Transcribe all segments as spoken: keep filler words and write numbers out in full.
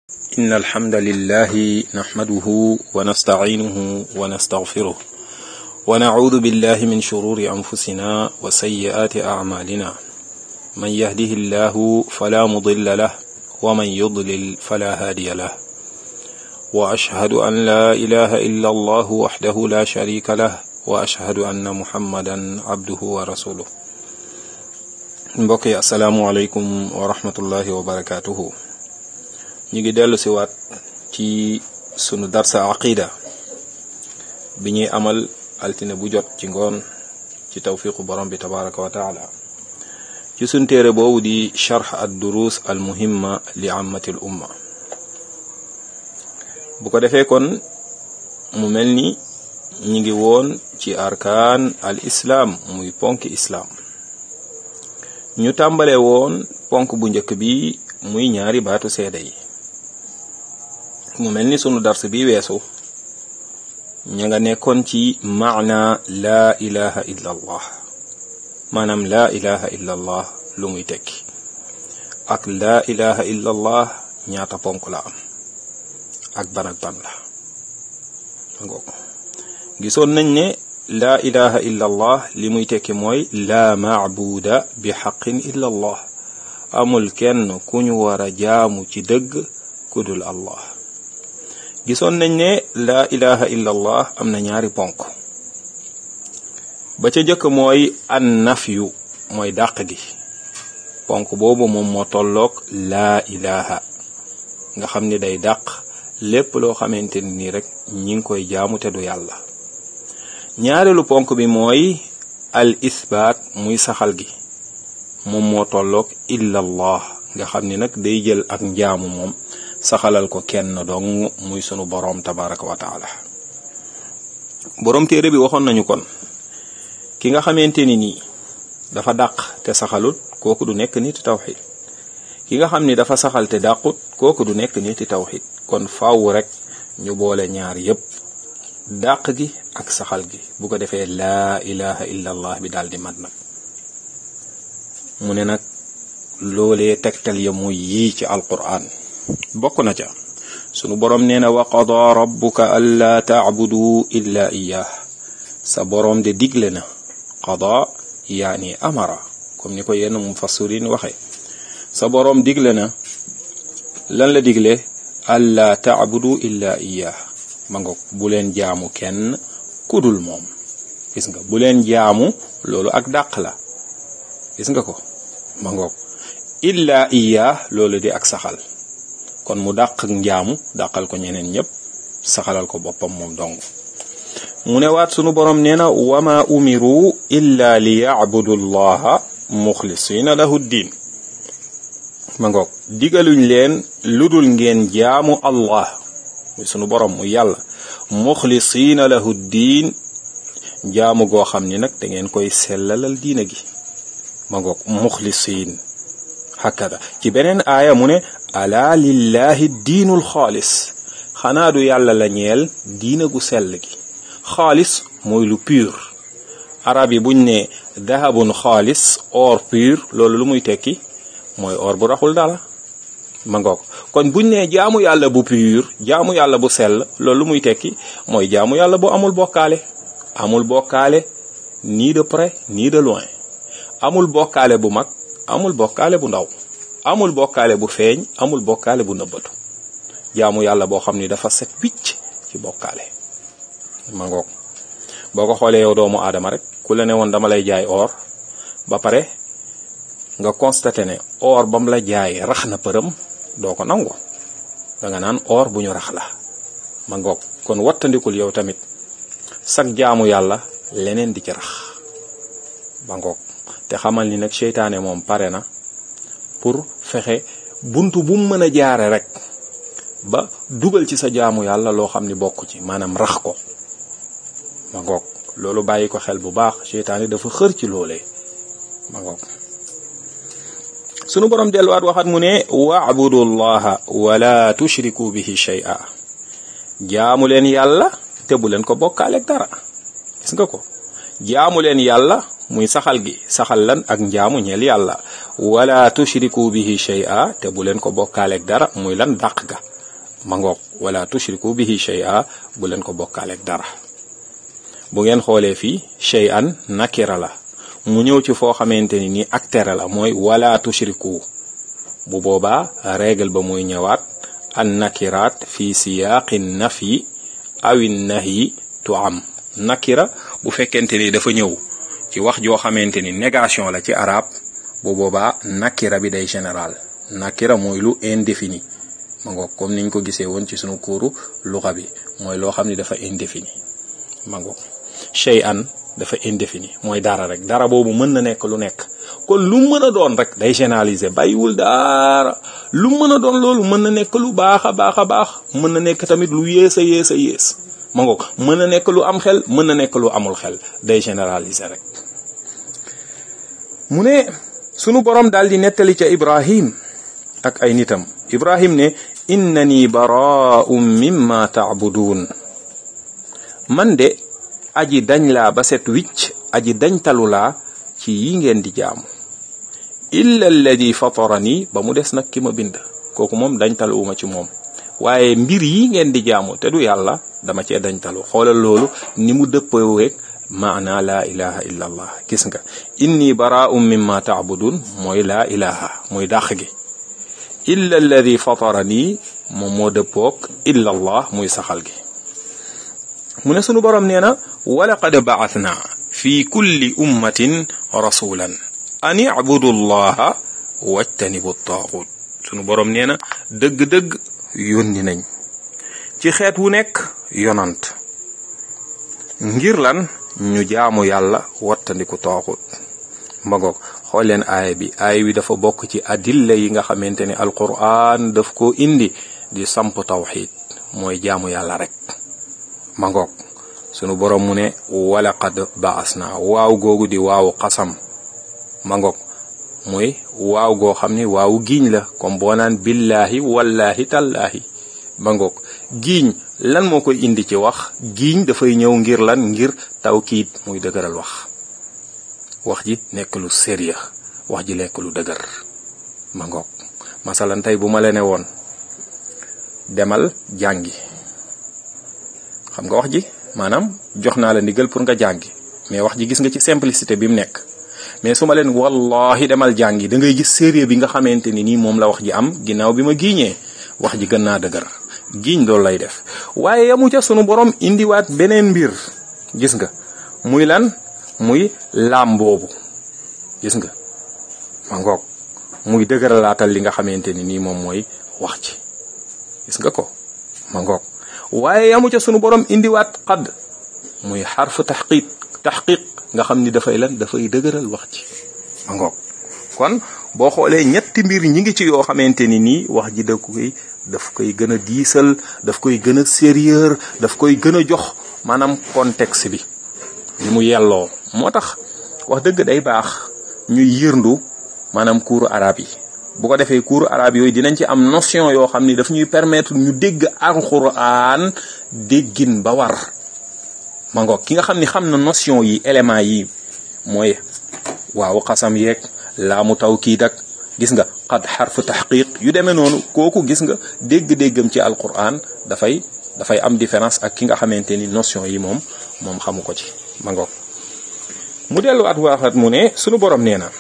إن الحمد لله نحمده ونستعينه ونستغفره ونعوذ بالله من شرور أنفسنا وسيئات أعمالنا من يهده الله فلا مضل له ومن يضلل فلا هادي له وأشهد أن لا إله إلا الله وحده لا شريك له وأشهد أن محمدا عبده ورسوله. mbokk yi asalaamualeykum wa rahmatullahi wa barakatuhu. ñu ngi dellu si waat ci sunu darsa aqida bi ñuy amal altine bu jot ci ngoon ci tawfiqu borom bi tabaraka wa taala ci sunu téere boobu di charx ad durus al muhimma li ammati al umma. bu ko defee kon mu mel ni ñi ngi woon ci arkaan al islaam muy ponk islaam. ñu tàmbale woon ponk bu njëkk bi muy ñaari baatu seede yi. mu mel ni sunu dars bi weesu ña nga nekkoon ci maana laa ilaha illa allah maanaam laa ilaha illa allah lu muy tekki ak laa ilaha illa allah ñaata ponk la am ak ban ak ban la ngoog gisoon nañ ne laa ilaha illa allah li muy tekki mooy laa maabuda bi xaqin illa allah amul kenn ku ñu war a jaamu ci dëgg ku dul allah. gisoon nañ ne laa ilaha illa allah am na ñaari ponk ba ca jëkk mooy an nafyu mooy dàq gi ponk boobu moom moo tolloog laa ilaha nga xam ni day dàq lépp loo xamante ni rek ñi ngi koy jaamu te du yàlla. ñaareelu ponk bi mooy al isbaat muy saxal gi moom moo tolloog illa allah nga xam ni nag day jël ak njaamu moom saxalal ko kenn dong muy sunu boroom tabaraka wa taala. boroom téere bi waxoon nañu kon ki nga xamante ni nii dafa dàq te saxalut kooku du nekk nit tawxid ki nga xam ni dafa saxal te dàqut kooku du nekk nit tawxid kon faaw rek ñu boole ñaar yépp dàq gi ak saxal gi bu ko defee laa ilaha illa allah bi daal di mat nag. mu ne nag loolee tegtal ya muy yii ci alquran bokk na ca sunu boroom nee na wa qada rabbuka alla taabudu illa iyyah sa boroom de digle na qada yaani amara comme ni ko yenn mufassirin waxe sa boroom digle na lan la digle alla taabudu illa iyyah ma ngoog bu leen jaamu kenn kudul moom. gis nga bu leen jaamu loolu ak dàq la gis nga ko ma ngoog illa iyyah loolu di ak saxal kon mu dàq njaamu dàqal ko ñeneen ñëpp saxalal ko boppam moom dong. mu ne waat sunu borom nee na wama umiru illa li ya'budu llaha muxlisina lahu ddin ma ngoog digaluñ leen ludul ngeen jaamu allah muy sunu borom muy yàlla muxlisina lahu ddin jaamu goo xam ni nag da ngeen koy sellalal diina gi ma ngoog muxlisin hakada ci beneen aaya mu ne ala lillahi diinul xaalis xanaa du yàlla la ñeel diina gu sell gi. xaalis mooy lu pur arab yi buñ ne dahabun xaalis or pur loolu lu muy tekki mooy or bu raxul dara ma ngoog kon buñ ne jaamu yàlla bu pur jaamu yàlla bu sell loolu lu muy tekki mooy jaamu yàlla bu amul bokkaale amul bokkaale ni de près ni de loin amul bokkaale bu mag amul bokkaale bu ndaw amul bokkaale bu feeñ amul bokkaale bu nëbbatu jaamu yàlla boo xam ni dafa set wicc ci bokkaale ma ngoog boo ko xoolee yow doomu aadama rek ku la ne woon dama lay jaay or ba pare nga constaté ne or bam la jaay rax na përëm doo ko nangu da nga naan or bu ñu rax la ma ngoog kon wattandikul yow tamit sag jaamu yàlla leneen di ci rax ma ngoog te xamal ni nag seytaane moom pare na pour fexe buntu bu mu mën a jaare rek ba dugal ci sa jaamu yàlla loo xam ni bokk ci maanaam rax ko ma ngoog loolu bàyyi ko xel bu baax seytaane dafa xër ci loolee ma ngoog sunu borom delluwaat waxat mu ne wa'budu llaha wala tushriku bihi shay'a jaamu leen yàlla te bu leen ko bokkaaleeg dara gis nga ko jaamu leen yàlla muy saxal gi saxal lan ak njaamu ñeel yàlla wala tushriku bihi shay'a te bu leen ko bokkaaleeg dara muy lan dàq ga ma ngoog wala tushriku bihi shay'a bu leen ko bokkaaleeg dara. bu ngeen xoolee fii shay'an nakira la mu ñëw ci foo xamante ni nii ak tere la mooy wala tushriku bu boobaa règle ba muy ñëwaat an nakiraat fi siyaaqi nafi awi nahyi tu am. nakira bu fekkente ni dafa ñëw ci wax joo xamante ni négation la ci arab bu boobaa nakira bi day général. nakira mooy lu indéfini ma ngoog comme niñ ko gisee woon ci sunu kuuru luxa bi mooy loo xam ni dafa indéfini ma ngoog shay'an dafa indéfini mooy dara rek dara boobu mën na nekk lu nekk kon lu mën a doon rek day généraliser bàyyiwul dara lu mën a doon loolu mën na nekk lu baax a baax a baax mën na nekk tamit lu yées a yées a yées ma ngoog mën na nekk lu am xel mën na nekk lu amul xel day généraliser rek. mu ne sunu borom daal di nettali ca Ibrahim ak ay nitam Ibrahim ne innani baraa'un mimma ta'budun man de aji dañ laa ba set wicc aji dañ talu laa ci yi ngeen di jaamu illa alladi fatarani ba mu des nag ki ma bind kooku moom dañ taluwuma ci moom waaye mbir yi ngeen di jaamu te du yàlla dama cee dañ talu xoolal loolu ni mu dëppoweeg maana laa ilaha illa allah gis nga inni baraa'un mimma ta'budun mooy laa ilaha mooy dàq gi illa alladi fatarani moom moo dëppoog illa allah muy saxal gi. mu ne sunu borom nee na walaqad ba'athna fi kulli ummatin rasulan an i'budu allaha wajtanibu at-taghut. sunu borom nee na dëgg-dëgg yónni nañ ci xeet wu nekk yonant ngir lan ñu jaamu yàlla wattandiku taaxut. mbagoog xool leen aaya bi aaya bi dafa bokk ci adilla yi nga xamante ne alquran daf ko indi di samp tawxid mooy jaamu yàlla rek. mbagoog sunu borom mu ne walaqad baasna waaw googu di waawu xasam mbagoog mooy waaw goo xam ne waawu giiñ la comme boo naan billahi wallahi tallahi mbagoog giiñ lan moo koy indi ci wax giiñ dafay ñëw ngir lan ngir tawkiid muy dëgëral wax wax ji nekk lu sérieux wax ji nekk lu dëgër ma ngoog masalan tey bu ma la ne woon demal jàngi xam nga wax ji maanaam jox naa la ndigal pour nga jàngi mais wax ji gis nga ci simplicité bi mu nekk mais su ma leen wallahi demal jàngi da ngay gis sérieux bi nga xamante ni nii moom la wax ji am ginnaaw bi ma giiñee wax ji gën naa dëgër giiñ loolu lay def waaye yamu ca sunu borom indiwaat beneen mbir gis nga muy lan muy laam boobu gis nga ma ngoog muy dëgëralaatal li nga xamante ni nii moom mooy wax ci gis nga ko ma ngoog waaye yamu ca sunu borom indiwaat xadd muy xarfu taxqiq taxqiq nga xam ni dafay lan dafay dëgëral wax ci ma ngoog kon boo xoolee ñetti mbir ñi ngi ci yoo xamante ni nii wax ji da koy daf koy gën a diisal daf koy gën a sérieux daf koy gën a jox maanaam contexte bi li mu yelloo moo tax wax dëgg day baax ñuy yërndu maanaam cours arabe yi bu ko defee cours arabe yooyu dinañ ci am notion yoo xam ni daf ñuy permettre ñu dégg alxuraan déggin ba war ma ngoog ki nga xam ni xam na notion yi éléments yi mooy waaw xasam yeeg laamu tawkiid ak gis nga xad xarfu taxqiq yu demee noonu kooku gis nga dégg-déggam ci alquran dafay dafay am différence ak ki nga xamante ni notion yi moom moom xamu ko ci ma ngoog mu delluwaat waxat mu ne sunu borom nee na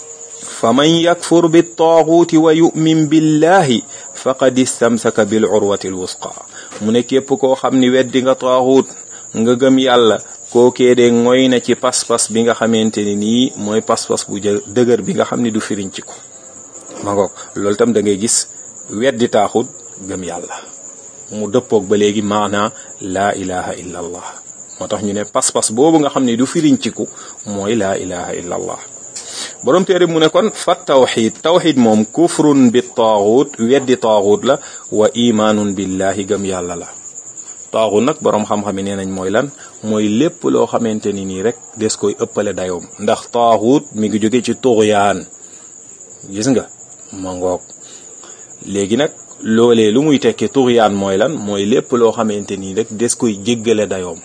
fa man yakfur bi taaguuti wa yu'min billahi faqad istamsaka bil urwati al wusqa mu ne képp koo xam ni weddi nga taaguut nga gëm yàlla kookee de ngoy na ci pas-pas bi nga xamante ni nii mooy pas-pas bu dëgër bi nga xam ni du firiñ ci ko ma ngoog loolu tam da ngay gis weddi taaxut gëm yàlla mu dëppoog ba léegi maana laa ilaha illa allah moo tax ñu ne pas-pas boobu nga xam ne du firiñ ci ko mooy laa ilaha illa allah borom téere mu ne kon fa tawxid tawxid moom kufrun bi taaxut weddi taaxut la wa imaanun billahi gëm yàlla la taaxut nag borom xam-xam yi nee nañ mooy lan mooy lépp loo xamante ni nii rek des koy ëppale dayoom ndax taaxut mi ngi jóge ci tuxyaan gis nga ma ngoog léegi nag loolee lu muy tekki tuxyaan mooy lan mooy lépp loo xamante nii rek des koy jéggale dayoom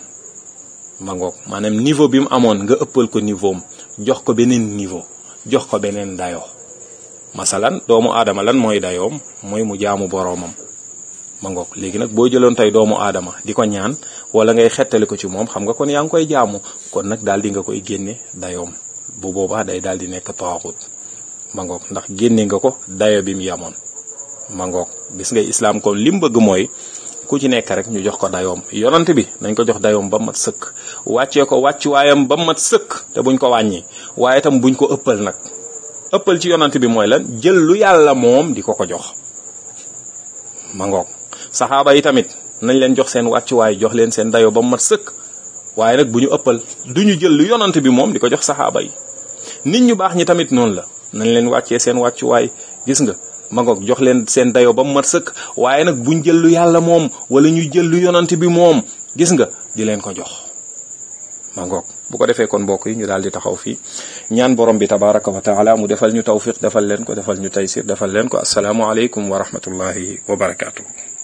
ma ngoog maanaam niveau bi mu amoon nga ëppal ko niveau am jox ko beneen niveau jox ko beneen dayoo masalan doomu aadama lan mooy dayoom mooy mu jaamu boroomam ma ngoog léegi nag boo jëloon tey doomu aadama di ko ñaan wala ngay xettali ko ci moom xam nga kon yaa ngi koy jaamu kon nag daal di nga koy génne dayoom bu boobaa day daal di nekk taaxut ma ngoog ndax génne nga ko dayo bi mu yamoon ma ngoog gis nga islaam kon li mu bëgg mooy ku ci nekk rek ñu jox ko dayoom yonant bi nañ ko jox dayoom ba mat sëkk wàccee ko wàccuwaayam ba mat sëkk te buñ ko wàññi waaye tam buñ ko ëppal nag ëppal ci yonant bi mooy lan jël lu yàlla moom di ko ko jox ma ngoog saxaaba yi tamit nañ leen jox seen wàccuwaay jox leen seen dayo ba mat sëkk waaye nag bu ñu ëppal du ñu jël lu yonant bi moom di ko jox saxaaba yi nit ñu baax ñi tamit noonu la nañ leen wàccee seen wàccuwaay gis nga ma ngoog jox leen seen dayo ba mat sëkk waaye nag buñ jël lu yàlla moom wala ñu jël lu yonant bi moom gis nga di leen ko jox ma ngoog bu ko defee kon mbokk yi ñu daal di taxaw fii ñaan borom bi tabaraka wa taala mu defal ñu tawfiq defal leen ko defal ñu taysir defal leen ko assalaamu aleykum wa rahmatullahi wa barakatuh